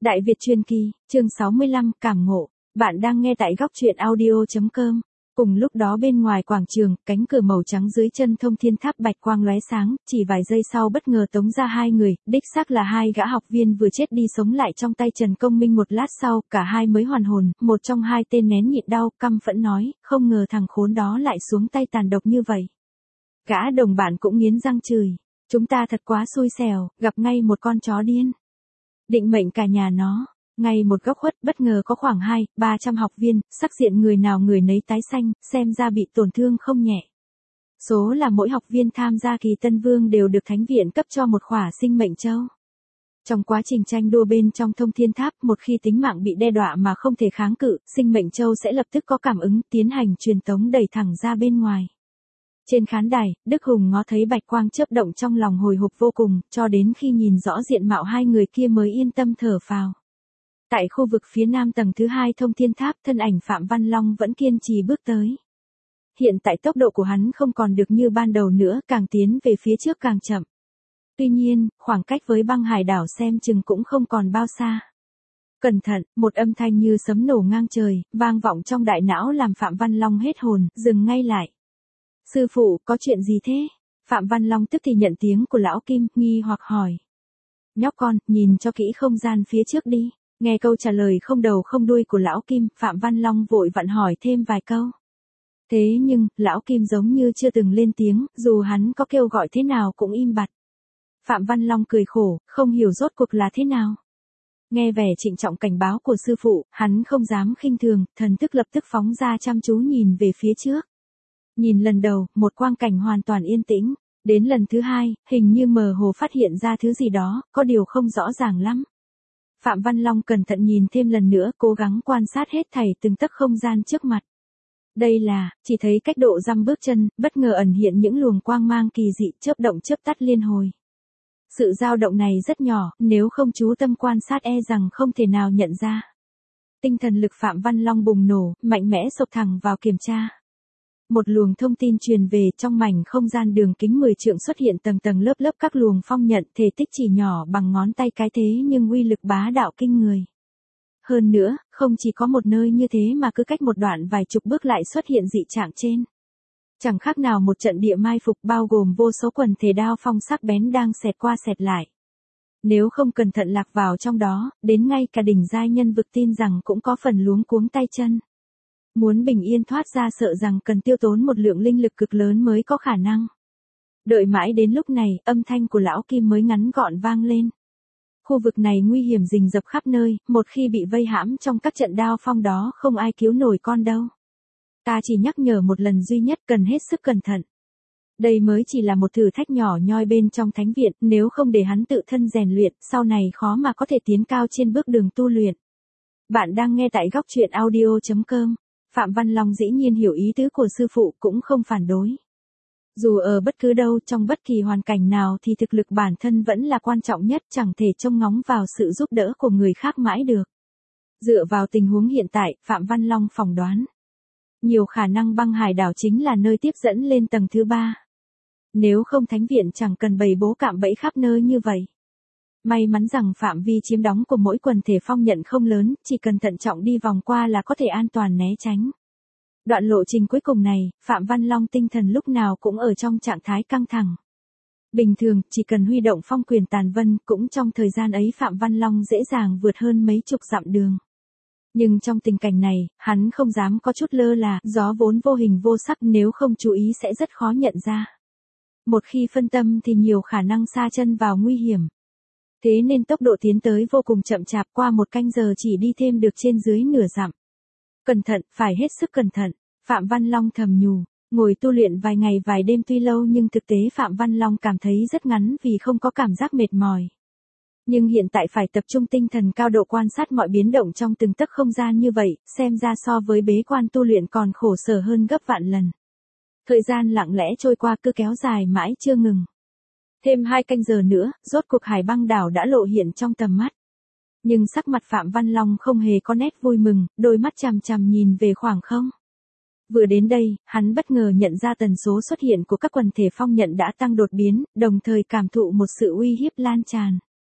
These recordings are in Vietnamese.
Đại Việt truyền kỳ, chương 65, cảm ngộ. Bạn đang nghe tại góc truyện audio.com. Cùng lúc đó bên ngoài quảng trường, cánh cửa màu trắng dưới chân Thông Thiên Tháp bạch quang lóe sáng, chỉ vài giây sau bất ngờ tống ra hai người, đích xác là hai gã học viên vừa chết đi sống lại trong tay Trần Công Minh. Một lát sau, cả hai mới hoàn hồn, một trong hai tên nén nhịn đau, căm phẫn nói, không ngờ thằng khốn đó lại xuống tay tàn độc như vậy. Gã đồng bạn cũng nghiến răng chửi, chúng ta thật quá xui xẻo, gặp ngay một con chó điên. Định mệnh cả nhà nó. Ngay một góc khuất bất ngờ có khoảng 200-300 học viên, sắc diện người nào người nấy tái xanh, xem ra bị tổn thương không nhẹ. Số là mỗi học viên tham gia kỳ Tân Vương đều được Thánh viện cấp cho một khỏa sinh mệnh châu. Trong quá trình tranh đua bên trong Thông Thiên Tháp, một khi tính mạng bị đe dọa mà không thể kháng cự, sinh mệnh châu sẽ lập tức có cảm ứng, tiến hành truyền tống đẩy thẳng ra bên ngoài. Trên khán đài, Đức Hùng ngó thấy bạch quang chớp động trong lòng hồi hộp vô cùng, cho đến khi nhìn rõ diện mạo hai người kia mới yên tâm thở phào. Tại khu vực phía nam tầng thứ 2 Thông Thiên Tháp, thân ảnh Phạm Văn Long vẫn kiên trì bước tới. Hiện tại tốc độ của hắn không còn được như ban đầu nữa, càng tiến về phía trước càng chậm. Tuy nhiên, khoảng cách với băng hải đảo xem chừng cũng không còn bao xa. Cẩn thận, một âm thanh như sấm nổ ngang trời, vang vọng trong đại não làm Phạm Văn Long hết hồn, dừng ngay lại. Sư phụ, có chuyện gì thế? Phạm Văn Long tức thì nhận tiếng của lão Kim, nghi hoặc hỏi. Nhóc con, nhìn cho kỹ không gian phía trước đi. Nghe câu trả lời không đầu không đuôi của lão Kim, Phạm Văn Long vội vặn hỏi thêm vài câu. Thế nhưng, lão Kim giống như chưa từng lên tiếng, dù hắn có kêu gọi thế nào cũng im bặt. Phạm Văn Long cười khổ, không hiểu rốt cuộc là thế nào. Nghe vẻ trịnh trọng cảnh báo của sư phụ, hắn không dám khinh thường, thần thức lập tức phóng ra chăm chú nhìn về phía trước. Nhìn lần đầu, một quang cảnh hoàn toàn yên tĩnh. Đến lần thứ hai, hình như mơ hồ phát hiện ra thứ gì đó, có điều không rõ ràng lắm. Phạm Văn Long cẩn thận nhìn thêm lần nữa, cố gắng quan sát hết thảy từng tấc không gian trước mặt. Đây là, chỉ thấy cách độ dăm bước chân, bất ngờ ẩn hiện những luồng quang mang kỳ dị, chớp động chớp tắt liên hồi. Sự dao động này rất nhỏ, nếu không chú tâm quan sát e rằng không thể nào nhận ra. Tinh thần lực Phạm Văn Long bùng nổ, mạnh mẽ xộc thẳng vào kiểm tra. Một luồng thông tin truyền về, trong mảnh không gian đường kính 10 trượng xuất hiện tầng tầng lớp lớp các luồng phong nhận, thể tích chỉ nhỏ bằng ngón tay cái thế nhưng uy lực bá đạo kinh người. Hơn nữa, không chỉ có một nơi như thế mà cứ cách một đoạn vài chục bước lại xuất hiện dị trạng trên. Chẳng khác nào một trận địa mai phục bao gồm vô số quần thể đao phong sắc bén đang xẹt qua xẹt lại. Nếu không cẩn thận lạc vào trong đó, đến ngay cả đỉnh giai nhân vực tin rằng cũng có phần luống cuống tay chân. Muốn bình yên thoát ra sợ rằng cần tiêu tốn một lượng linh lực cực lớn mới có khả năng. Đợi mãi đến lúc này, âm thanh của lão Kim mới ngắn gọn vang lên. Khu vực này nguy hiểm rình rập khắp nơi, một khi bị vây hãm trong các trận đao phong đó không ai cứu nổi con đâu. Ta chỉ nhắc nhở một lần duy nhất, cần hết sức cẩn thận. Đây mới chỉ là một thử thách nhỏ nhoi bên trong thánh viện, nếu không để hắn tự thân rèn luyện, sau này khó mà có thể tiến cao trên bước đường tu luyện. Bạn đang nghe tại góc truyện audio.com. Phạm Văn Long dĩ nhiên hiểu ý tứ của sư phụ, cũng không phản đối. Dù ở bất cứ đâu, trong bất kỳ hoàn cảnh nào thì thực lực bản thân vẫn là quan trọng nhất, chẳng thể trông ngóng vào sự giúp đỡ của người khác mãi được. Dựa vào tình huống hiện tại, Phạm Văn Long phỏng đoán. Nhiều khả năng băng hải đảo chính là nơi tiếp dẫn lên tầng thứ 3. Nếu không thánh viện chẳng cần bày bố cạm bẫy khắp nơi như vậy. May mắn rằng phạm vi chiếm đóng của mỗi quần thể phong nhận không lớn, chỉ cần thận trọng đi vòng qua là có thể an toàn né tránh. Đoạn lộ trình cuối cùng này, Phạm Văn Long tinh thần lúc nào cũng ở trong trạng thái căng thẳng. Bình thường, chỉ cần huy động phong quyền tàn vân, cũng trong thời gian ấy Phạm Văn Long dễ dàng vượt hơn mấy chục dặm đường. Nhưng trong tình cảnh này, hắn không dám có chút lơ là, gió vốn vô hình vô sắc, nếu không chú ý sẽ rất khó nhận ra. Một khi phân tâm thì nhiều khả năng sa chân vào nguy hiểm. Thế nên tốc độ tiến tới vô cùng chậm chạp, qua một canh giờ chỉ đi thêm được trên dưới nửa dặm. Cẩn thận, phải hết sức cẩn thận, Phạm Văn Long thầm nhủ. Ngồi tu luyện vài ngày vài đêm tuy lâu nhưng thực tế Phạm Văn Long cảm thấy rất ngắn vì không có cảm giác mệt mỏi. Nhưng hiện tại phải tập trung tinh thần cao độ quan sát mọi biến động trong từng tấc không gian như vậy, xem ra so với bế quan tu luyện còn khổ sở hơn gấp vạn lần. Thời gian lặng lẽ trôi qua cứ kéo dài mãi chưa ngừng. Thêm 2 canh giờ nữa, rốt cuộc hải băng đảo đã lộ hiện trong tầm mắt. Nhưng sắc mặt Phạm Văn Long không hề có nét vui mừng, đôi mắt chằm chằm nhìn về khoảng không. Vừa đến đây, hắn bất ngờ nhận ra tần số xuất hiện của các quần thể phong nhận đã tăng đột biến, đồng thời cảm thụ một sự uy hiếp lan tràn.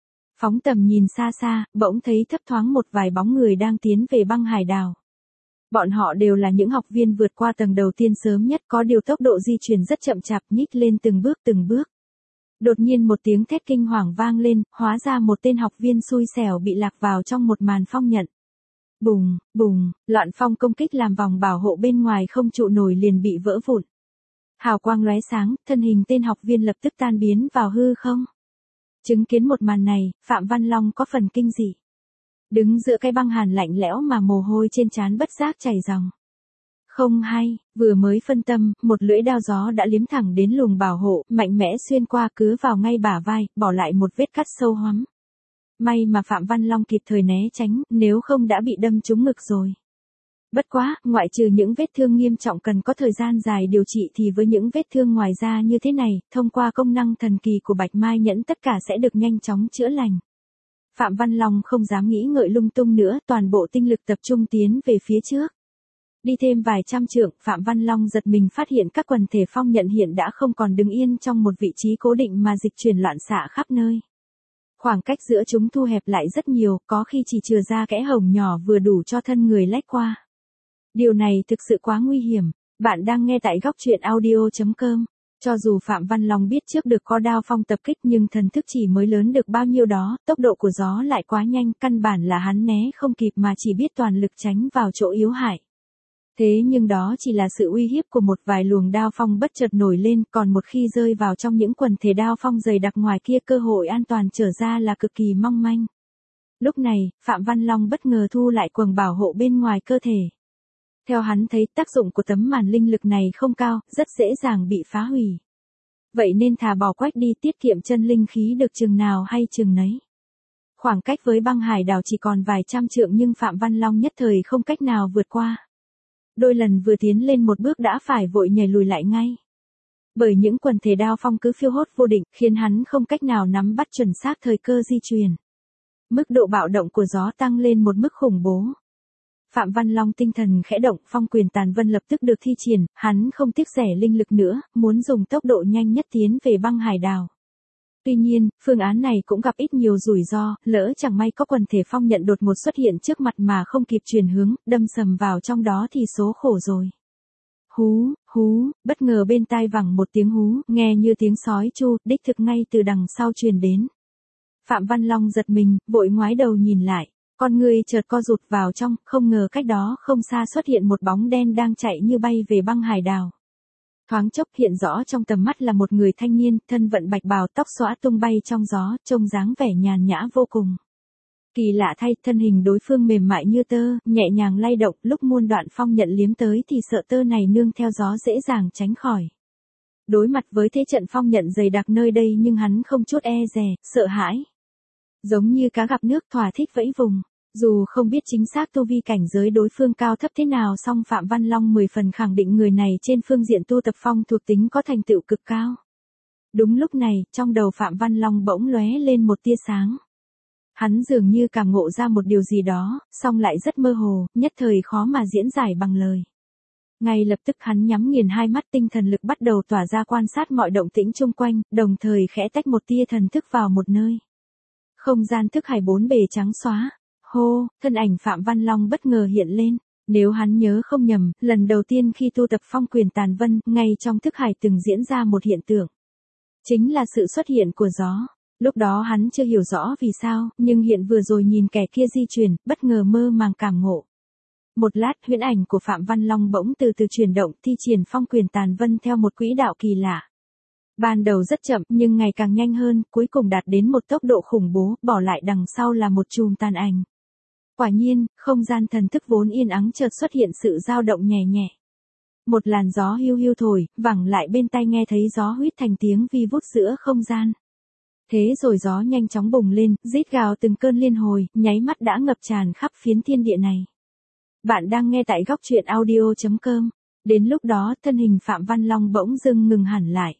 Phóng tầm nhìn xa xa, bỗng thấy thấp thoáng một vài bóng người đang tiến về băng hải đảo. Bọn họ đều là những học viên vượt qua tầng đầu tiên sớm nhất, có điều tốc độ di chuyển rất chậm chạp, nhích lên từng bước từng bước. Đột nhiên một tiếng thét kinh hoàng vang lên, hóa ra một tên học viên xui xẻo bị lạc vào trong một màn phong nhận. Bùng, bùng, loạn phong công kích làm vòng bảo hộ bên ngoài không trụ nổi liền bị vỡ vụn. Hào quang lóe sáng, thân hình tên học viên lập tức tan biến vào hư không. Chứng kiến một màn này, Phạm Văn Long có phần kinh dị. Đứng giữa cái băng hàn lạnh lẽo mà mồ hôi trên trán bất giác chảy ròng. Không hay, vừa mới phân tâm, một lưỡi đao gió đã liếm thẳng đến luồng bảo hộ, mạnh mẽ xuyên qua cứ vào ngay bả vai, bỏ lại một vết cắt sâu hoắm. May mà Phạm Văn Long kịp thời né tránh, nếu không đã bị đâm trúng ngực rồi. Bất quá, ngoại trừ những vết thương nghiêm trọng cần có thời gian dài điều trị thì với những vết thương ngoài da như thế này, thông qua công năng thần kỳ của Bạch Mai Nhẫn tất cả sẽ được nhanh chóng chữa lành. Phạm Văn Long không dám nghĩ ngợi lung tung nữa, toàn bộ tinh lực tập trung tiến về phía trước. Đi thêm vài trăm trượng, Phạm Văn Long giật mình phát hiện các quần thể phong nhận hiện đã không còn đứng yên trong một vị trí cố định mà dịch chuyển loạn xạ khắp nơi. Khoảng cách giữa chúng thu hẹp lại rất nhiều, có khi chỉ chừa ra kẽ hổng nhỏ vừa đủ cho thân người lách qua. Điều này thực sự quá nguy hiểm. Bạn đang nghe tại góc truyện audio.com. Cho dù Phạm Văn Long biết trước được có đao phong tập kích nhưng thần thức chỉ mới lớn được bao nhiêu đó, tốc độ của gió lại quá nhanh, căn bản là hắn né không kịp mà chỉ biết toàn lực tránh vào chỗ yếu hại. Thế nhưng đó chỉ là sự uy hiếp của một vài luồng đao phong bất chợt nổi lên, còn một khi rơi vào trong những quần thể đao phong dày đặc ngoài kia cơ hội an toàn trở ra là cực kỳ mong manh. Lúc này, Phạm Văn Long bất ngờ thu lại quầng bảo hộ bên ngoài cơ thể. Theo hắn thấy tác dụng của tấm màn linh lực này không cao, rất dễ dàng bị phá hủy. Vậy nên thà bỏ quách đi tiết kiệm chân linh khí được chừng nào hay chừng nấy. Khoảng cách với băng hải đảo chỉ còn vài trăm trượng nhưng Phạm Văn Long nhất thời không cách nào vượt qua. Đôi lần vừa tiến lên một bước đã phải vội nhảy lùi lại ngay. Bởi những quần thể đao phong cứ phiêu hốt vô định khiến hắn không cách nào nắm bắt chuẩn xác thời cơ di chuyển. Mức độ bạo động của gió tăng lên một mức khủng bố. Phạm Văn Long tinh thần khẽ động, phong quyền tàn vân lập tức được thi triển, hắn không tiếc rẻ linh lực nữa, muốn dùng tốc độ nhanh nhất tiến về băng hải đảo. Tuy nhiên, phương án này cũng gặp ít nhiều rủi ro, lỡ chẳng may có quần thể phong nhận đột ngột xuất hiện trước mặt mà không kịp chuyển hướng, đâm sầm vào trong đó thì số khổ rồi. Hú, hú, bất ngờ bên tai vẳng một tiếng hú, nghe như tiếng sói chu, đích thực ngay từ đằng sau truyền đến. Phạm Văn Long giật mình, vội ngoái đầu nhìn lại. Con người chợt co rụt vào trong, không ngờ cách đó không xa xuất hiện một bóng đen đang chạy như bay về băng hải đảo. Thoáng chốc hiện rõ trong tầm mắt là một người thanh niên, thân vận bạch bào, tóc xõa tung bay trong gió, trông dáng vẻ nhàn nhã vô cùng. Kỳ lạ thay, thân hình đối phương mềm mại như tơ, nhẹ nhàng lay động, lúc muôn đoạn phong nhận liếm tới thì sợ tơ này nương theo gió dễ dàng tránh khỏi. Đối mặt với thế trận phong nhận dày đặc nơi đây nhưng hắn không chút e dè, sợ hãi. Giống như cá gặp nước thỏa thích vẫy vùng. Dù không biết chính xác tu vi cảnh giới đối phương cao thấp thế nào song Phạm Văn Long 10 phần khẳng định người này trên phương diện tu tập phong thuộc tính có thành tựu cực cao. Đúng lúc này, trong đầu Phạm Văn Long bỗng lóe lên một tia sáng. Hắn dường như cảm ngộ ra một điều gì đó, song lại rất mơ hồ, nhất thời khó mà diễn giải bằng lời. Ngay lập tức hắn nhắm nghiền hai mắt, tinh thần lực bắt đầu tỏa ra quan sát mọi động tĩnh chung quanh, đồng thời khẽ tách một tia thần thức vào một nơi. Không gian thức hải bốn bề trắng xóa. Hô, thân ảnh Phạm Văn Long bất ngờ hiện lên. Nếu hắn nhớ không nhầm, lần đầu tiên khi tu tập phong quyền tàn vân, ngay trong thức hải từng diễn ra một hiện tượng. Chính là sự xuất hiện của gió. Lúc đó hắn chưa hiểu rõ vì sao, nhưng hiện vừa rồi nhìn kẻ kia di chuyển, bất ngờ mơ màng cảm ngộ. Một lát huyễn ảnh của Phạm Văn Long bỗng từ từ chuyển động, thi triển phong quyền tàn vân theo một quỹ đạo kỳ lạ. Ban đầu rất chậm nhưng ngày càng nhanh hơn, cuối cùng đạt đến một tốc độ khủng bố, bỏ lại đằng sau là một chùm tàn ảnh. Quả nhiên, không gian thần thức vốn yên ắng chợt xuất hiện sự dao động nhẹ nhẹ. Một làn gió hiu hiu thổi, vẳng lại bên tai nghe thấy gió huýt thành tiếng vi vút giữa không gian. Thế rồi gió nhanh chóng bùng lên, rít gào từng cơn liên hồi, nháy mắt đã ngập tràn khắp phiến thiên địa này. Bạn đang nghe tại góc truyện audio.com. Đến lúc đó, thân hình Phạm Văn Long bỗng dưng ngừng hẳn lại.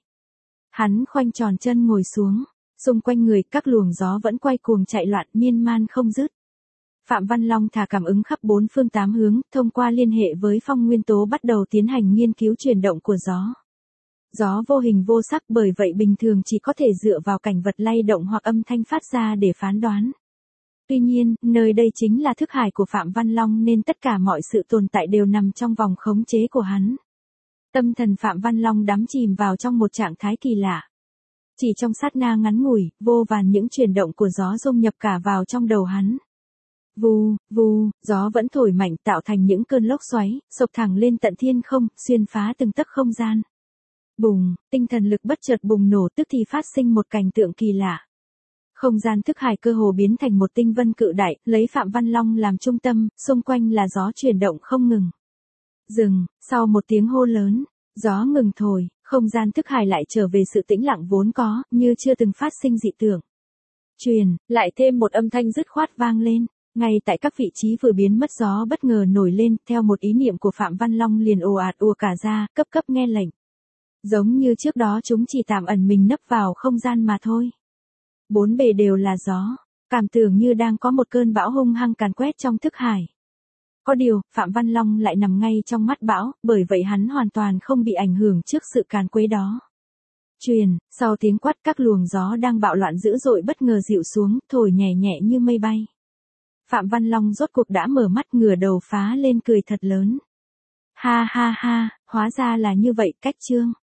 Hắn khoanh tròn chân ngồi xuống, xung quanh người các luồng gió vẫn quay cuồng chạy loạn miên man không dứt. Phạm Văn Long thả cảm ứng khắp bốn phương tám hướng, thông qua liên hệ với phong nguyên tố bắt đầu tiến hành nghiên cứu chuyển động của gió. Gió vô hình vô sắc, bởi vậy bình thường chỉ có thể dựa vào cảnh vật lay động hoặc âm thanh phát ra để phán đoán. Tuy nhiên, nơi đây chính là thức hải của Phạm Văn Long nên tất cả mọi sự tồn tại đều nằm trong vòng khống chế của hắn. Tâm thần Phạm Văn Long đắm chìm vào trong một trạng thái kỳ lạ. Chỉ trong sát na ngắn ngủi, vô vàn những chuyển động của gió dung nhập cả vào trong đầu hắn. Vù, vù, gió vẫn thổi mạnh tạo thành những cơn lốc xoáy, xộc thẳng lên tận thiên không, xuyên phá từng tấc không gian. Bùng, tinh thần lực bất chợt bùng nổ, tức thì phát sinh một cảnh tượng kỳ lạ. Không gian thức hải cơ hồ biến thành một tinh vân cự đại, lấy Phạm Văn Long làm trung tâm, xung quanh là gió chuyển động không ngừng. Dừng, sau một tiếng hô lớn, gió ngừng thổi, không gian thức hải lại trở về sự tĩnh lặng vốn có, như chưa từng phát sinh dị tượng. Truyền, lại thêm một âm thanh dứt khoát vang lên, ngay tại các vị trí vừa biến mất gió bất ngờ nổi lên, theo một ý niệm của Phạm Văn Long liền ồ ạt ùa cả ra, cấp cấp nghe lệnh. Giống như trước đó chúng chỉ tạm ẩn mình nấp vào không gian mà thôi. Bốn bề đều là gió, cảm tưởng như đang có một cơn bão hung hăng càn quét trong thức hải. Có điều, Phạm Văn Long lại nằm ngay trong mắt bão, bởi vậy hắn hoàn toàn không bị ảnh hưởng trước sự càn quấy đó. Truyền, sau tiếng quát các luồng gió đang bạo loạn dữ dội bất ngờ dịu xuống, thổi nhẹ nhẹ như mây bay. Phạm Văn Long rốt cuộc đã mở mắt, ngửa đầu phá lên cười thật lớn. Ha ha ha, hóa ra là như vậy, cách chương.